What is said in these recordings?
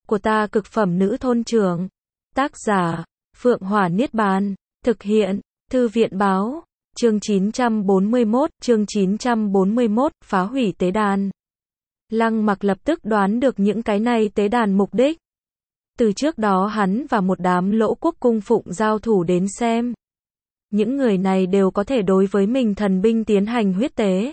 của ta cực phẩm nữ thôn trưởng. Tác giả, Phượng Hỏa Niết Bàn. Thực hiện, Thư viện báo. Chương 941, phá hủy tế đàn. Lăng Mặc lập tức đoán được những cái này tế đàn mục đích. Từ trước đó hắn và một đám Lỗ Quốc cung phụng giao thủ đến xem. Những người này đều có thể đối với mình thần binh tiến hành huyết tế.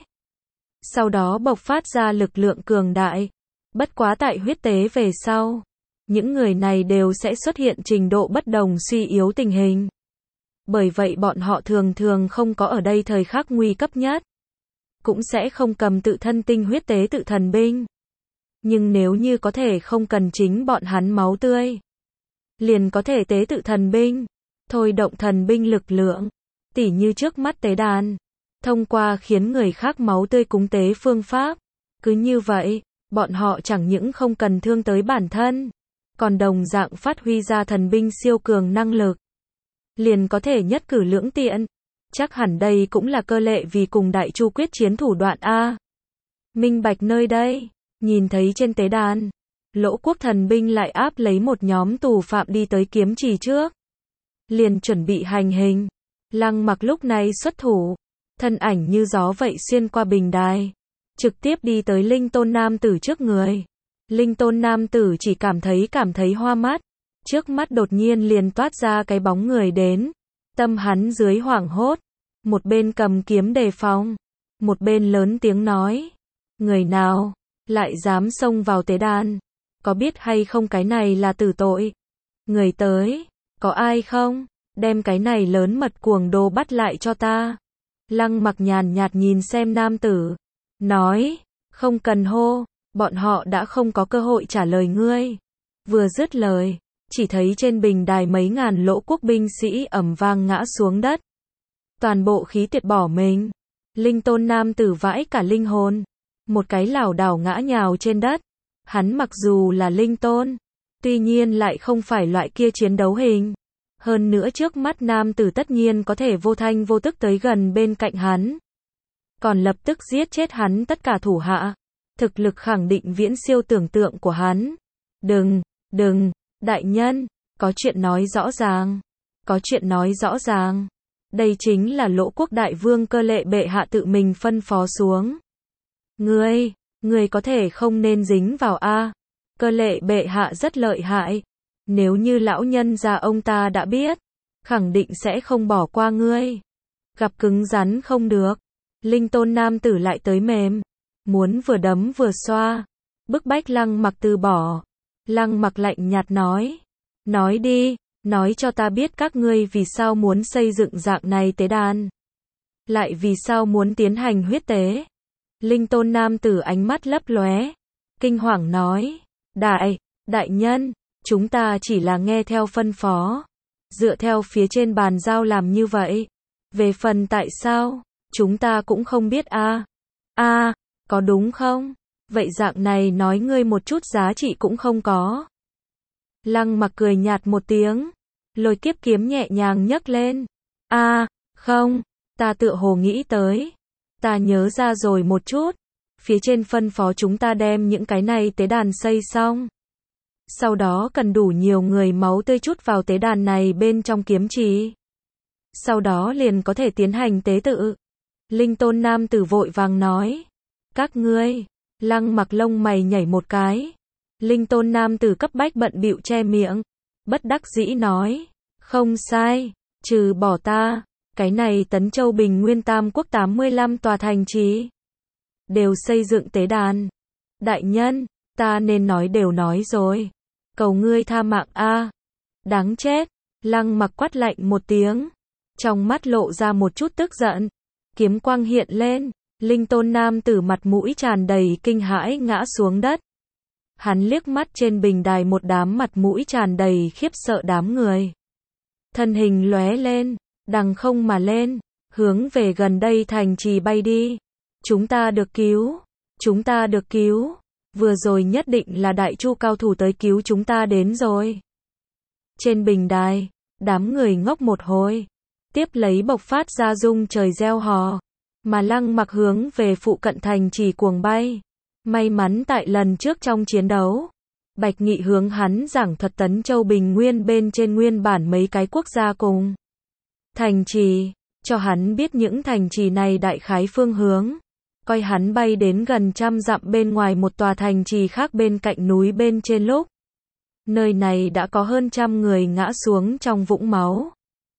Sau đó bộc phát ra lực lượng cường đại. Bất quá tại huyết tế về sau, những người này đều sẽ xuất hiện trình độ bất đồng suy yếu tình hình. Bởi vậy bọn họ thường thường không có ở đây thời khắc nguy cấp nhất. Cũng sẽ không cầm tự thân tinh huyết tế tự thần binh. Nhưng nếu như có thể không cần chính bọn hắn máu tươi, liền có thể tế tự thần binh, thôi động thần binh lực lượng, tỉ như trước mắt tế đàn, thông qua khiến người khác máu tươi cúng tế phương pháp. Cứ như vậy, bọn họ chẳng những không cần thương tới bản thân, còn đồng dạng phát huy ra thần binh siêu cường năng lực. Liền có thể nhất cử lưỡng tiện. Chắc hẳn đây cũng là cơ lệ vì cùng Đại Chu quyết chiến thủ đoạn A. Minh bạch nơi đây, nhìn thấy trên tế đàn, Lỗ Quốc thần binh lại áp lấy một nhóm tù phạm đi tới kiếm trì trước. Liền chuẩn bị hành hình. Lăng Mặc lúc này xuất thủ, thân ảnh như gió vậy xuyên qua bình đài, trực tiếp đi tới Linh Tôn nam tử trước người. Linh Tôn nam tử chỉ cảm thấy hoa mắt, trước mắt đột nhiên liền toát ra cái bóng người đến, tâm hắn dưới hoảng hốt, một bên cầm kiếm đề phòng, một bên lớn tiếng nói: người nào lại dám xông vào tế đàn, có biết hay không cái này là tử tội? Người tới, có ai không? Đem cái này lớn mật cuồng đồ bắt lại cho ta. Lăng Mặc nhàn nhạt nhìn xem nam tử, nói: không cần hô, bọn họ đã không có cơ hội trả lời ngươi. Vừa dứt lời, chỉ thấy trên bình đài mấy ngàn Lỗ Quốc binh sĩ ầm vang ngã xuống đất. Toàn bộ khí tuyệt bỏ mình. Linh Tôn nam tử vãi cả linh hồn, một cái lảo đảo ngã nhào trên đất. Hắn mặc dù là Linh Tôn, tuy nhiên lại không phải loại kia chiến đấu hình. Hơn nữa trước mắt nam tử tất nhiên có thể vô thanh vô tức tới gần bên cạnh hắn, còn lập tức giết chết hắn tất cả thủ hạ. Thực lực khẳng định viễn siêu tưởng tượng của hắn. Đừng, đại nhân, có chuyện nói rõ ràng. Có chuyện nói rõ ràng. Đây chính là Lỗ Quốc đại vương Cơ Lệ bệ hạ tự mình phân phó xuống. Ngươi có thể không nên dính vào a. Cơ Lệ bệ hạ rất lợi hại. Nếu như lão nhân gia ông ta đã biết, khẳng định sẽ không bỏ qua ngươi. Gặp cứng rắn không được. Linh Tôn nam tử lại tới mềm, muốn vừa đấm vừa xoa, bức bách Lăng Mặc từ bỏ. Lăng Mặc lạnh nhạt nói: nói đi, nói cho ta biết các ngươi vì sao muốn xây dựng dạng này tế đàn, lại vì sao muốn tiến hành huyết tế. Linh Tôn nam tử ánh mắt lấp lóe, kinh hoàng nói: đại nhân, chúng ta chỉ là nghe theo phân phó, dựa theo phía trên bàn giao làm như vậy. Về phần tại sao, chúng ta cũng không biết a. Có đúng không? Vậy dạng này nói ngươi một chút giá trị cũng không có. Lăng Mặc cười nhạt một tiếng, lôi kiếp kiếm nhẹ nhàng nhấc lên. Không, ta tựa hồ nghĩ tới. Ta nhớ ra rồi một chút. Phía trên phân phó chúng ta đem những cái này tế đàn xây xong. Sau đó cần đủ nhiều người máu tươi chút vào tế đàn này bên trong kiếm trì. Sau đó liền có thể tiến hành tế tự. Linh Tôn nam tử vội vàng nói: các ngươi. Lăng Mặc lông mày nhảy một cái. Linh Tôn nam tử cấp bách bận bịu che miệng, bất đắc dĩ nói: không sai, trừ bỏ ta, cái này Tấn Châu Bình Nguyên Tam Quốc 85 tòa thành trì đều xây dựng tế đàn. Đại nhân, ta nên nói đều nói rồi, cầu ngươi tha mạng a. Đáng chết. Lăng Mặc quát lạnh một tiếng, trong mắt lộ ra một chút tức giận, kiếm quang hiện lên. Linh Tôn nam tử mặt mũi tràn đầy kinh hãi ngã xuống đất. Hắn liếc mắt trên bình đài một đám mặt mũi tràn đầy khiếp sợ đám người. Thân hình lóe lên, đằng không mà lên, hướng về gần đây thành trì bay đi. Chúng ta được cứu, chúng ta được cứu. Vừa rồi nhất định là Đại Chu cao thủ tới cứu chúng ta đến rồi. Trên bình đài, đám người ngốc một hồi, tiếp lấy bộc phát ra rung trời reo hò. Mà Lăng Mặc hướng về phụ cận thành trì cuồng bay. May mắn tại lần trước trong chiến đấu, Bạch Nghị hướng hắn giảng thuật Tấn Châu Bình Nguyên bên trên nguyên bản mấy cái quốc gia cùng thành trì, cho hắn biết những thành trì này đại khái phương hướng. Coi hắn bay đến gần 100 dặm bên ngoài một tòa thành trì khác bên cạnh núi bên trên lúc. Nơi này đã có hơn 100 người ngã xuống trong vũng máu.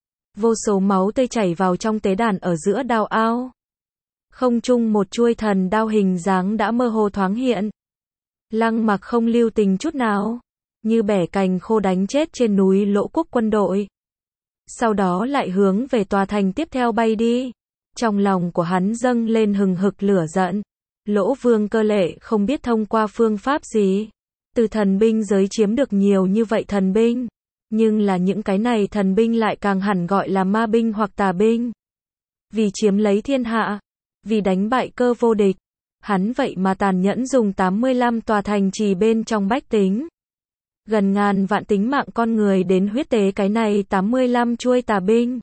Vô số máu tươi chảy vào trong tế đàn ở giữa đao ao. Không trung một chuôi thần đao hình dáng đã mơ hồ thoáng hiện. Lăng Mặc không lưu tình chút nào, như bẻ cành khô đánh chết trên núi Lỗ Quốc quân đội. Sau đó lại hướng về tòa thành tiếp theo bay đi. Trong lòng của hắn dâng lên hừng hực lửa giận. Lỗ Vương Cơ Lệ không biết thông qua phương pháp gì, từ thần binh giới chiếm được nhiều như vậy thần binh. Nhưng là những cái này thần binh lại càng hẳn gọi là ma binh hoặc tà binh. Vì chiếm lấy thiên hạ, vì đánh bại Cơ vô địch, hắn vậy mà tàn nhẫn dùng 85 tòa thành trì bên trong bách tính. Gần ngàn vạn tính mạng con người đến huyết tế cái này 85 chuôi tà binh.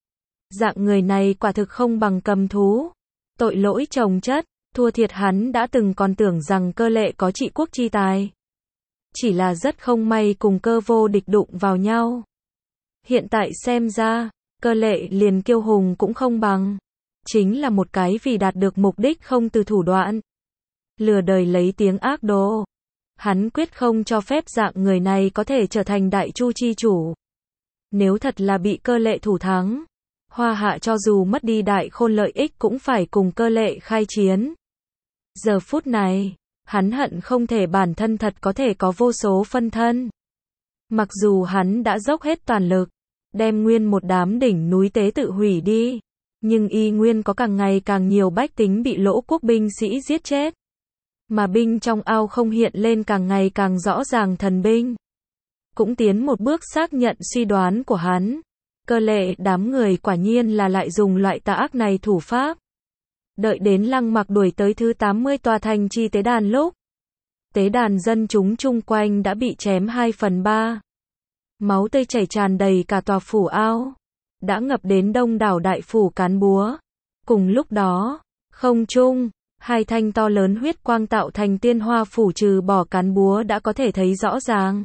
Dạng người này quả thực không bằng cầm thú. Tội lỗi chồng chất, thua thiệt hắn đã từng còn tưởng rằng Cơ Lệ có trị quốc chi tài. Chỉ là rất không may cùng Cơ vô địch đụng vào nhau. Hiện tại xem ra, Cơ Lệ liền kiêu hùng cũng không bằng. Chính là một cái vì đạt được mục đích không từ thủ đoạn. Lừa đời lấy tiếng ác đồ. Hắn quyết không cho phép dạng người này có thể trở thành đại chu chi chủ. Nếu thật là bị Cơ Lệ thủ thắng, Hoa Hạ cho dù mất đi đại khôn lợi ích cũng phải cùng Cơ Lệ khai chiến. Giờ phút này, hắn hận không thể bản thân thật có thể có vô số phân thân. Mặc dù hắn đã dốc hết toàn lực, đem nguyên một đám đỉnh núi tế tự hủy đi, nhưng y nguyên có càng ngày càng nhiều bách tính bị Lỗ Quốc binh sĩ giết chết. Mà binh trong ao không hiện lên càng ngày càng rõ ràng thần binh. Cũng tiến một bước xác nhận suy đoán của hắn. Cơ Lệ đám người quả nhiên là lại dùng loại tà ác này thủ pháp. Đợi đến Lăng Mặc đuổi tới thứ 80 tòa thành trì tế đàn lúc. Tế đàn dân chúng chung quanh đã bị chém 2/3. Máu tươi chảy tràn đầy cả tòa phủ ao. Đã ngập đến đông đảo đại phủ cán búa. Cùng lúc đó, không trung, hai thanh to lớn huyết quang tạo thành tiên hoa phủ trừ bỏ cán búa đã có thể thấy rõ ràng.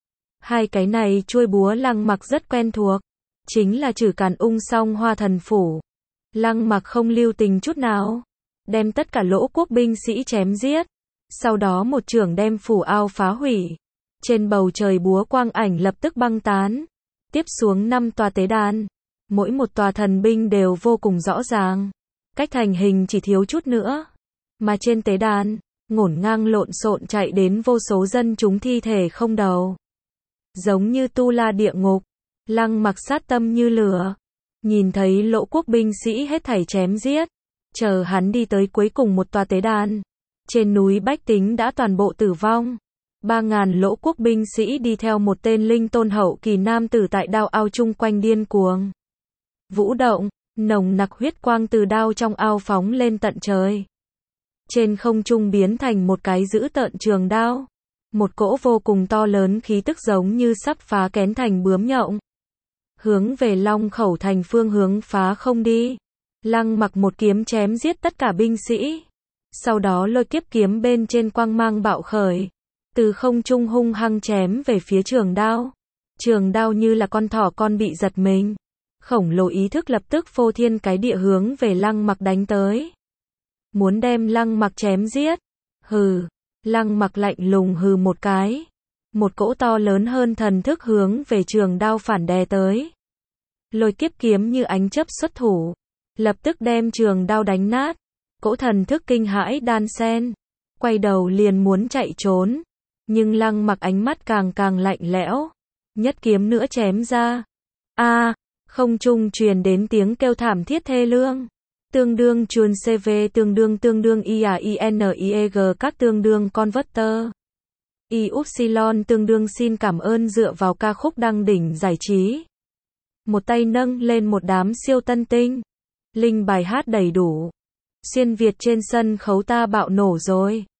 Hai cái này chuôi búa Lăng Mặc rất quen thuộc. Chính là Trừ Càn Ung Song Hoa Thần Phủ. Lăng Mặc không lưu tình chút nào, đem tất cả Lỗ Quốc binh sĩ chém giết. Sau đó một chưởng đem phủ ao phá hủy. Trên bầu trời búa quang ảnh lập tức băng tán. Tiếp xuống 5 tòa tế đàn. Mỗi một tòa thần binh đều vô cùng rõ ràng. Cách thành hình chỉ thiếu chút nữa. Mà trên tế đàn, ngổn ngang lộn xộn chạy đến vô số dân chúng thi thể không đầu. Giống như tu la địa ngục. Lăng Mặc sát tâm như lửa. Nhìn thấy Lỗ Quốc binh sĩ hết thảy chém giết. Chờ hắn đi tới cuối cùng một tòa tế đàn. Trên núi bách tính đã toàn bộ tử vong. 3.000 Lỗ Quốc binh sĩ đi theo một tên linh tôn hậu kỳ nam tử tại đao ao chung quanh điên cuồng vũ động, nồng nặc huyết quang từ đao trong ao phóng lên tận trời. Trên không trung biến thành một cái dữ tợn trường đao. Một cỗ vô cùng to lớn khí tức giống như sắp phá kén thành bướm nhộng. Hướng về Long Khẩu thành phương hướng phá không đi. Lăng Mặc một kiếm chém giết tất cả binh sĩ. Sau đó lôi kiếp kiếm bên trên quang mang bạo khởi. Từ không trung hung hăng chém về phía trường đao. Trường đao như là con thỏ con bị giật mình. Khổng lồ ý thức lập tức phô thiên cái địa hướng về Lăng Mặc đánh tới. Muốn đem Lăng Mặc chém giết. Hừ. Lăng Mặc lạnh lùng hừ một cái. Một cỗ to lớn hơn thần thức hướng về trường đao phản đè tới. Lôi kiếp kiếm như ánh chớp xuất thủ. Lập tức đem trường đao đánh nát. Cỗ thần thức kinh hãi đan xen. Quay đầu liền muốn chạy trốn. Nhưng Lăng Mặc ánh mắt càng càng lạnh lẽo. Nhất kiếm nữa chém ra. Không trung truyền đến tiếng kêu thảm thiết thê lương. Tương đương chuồn CV tương đương IAINIEG các tương đương converter. Y-upsilon tương đương xin cảm ơn dựa vào ca khúc đăng đỉnh giải trí. Một tay nâng lên một đám siêu tân tinh. Linh bài hát đầy đủ. Xuyên Việt trên sân khấu ta bạo nổ rồi.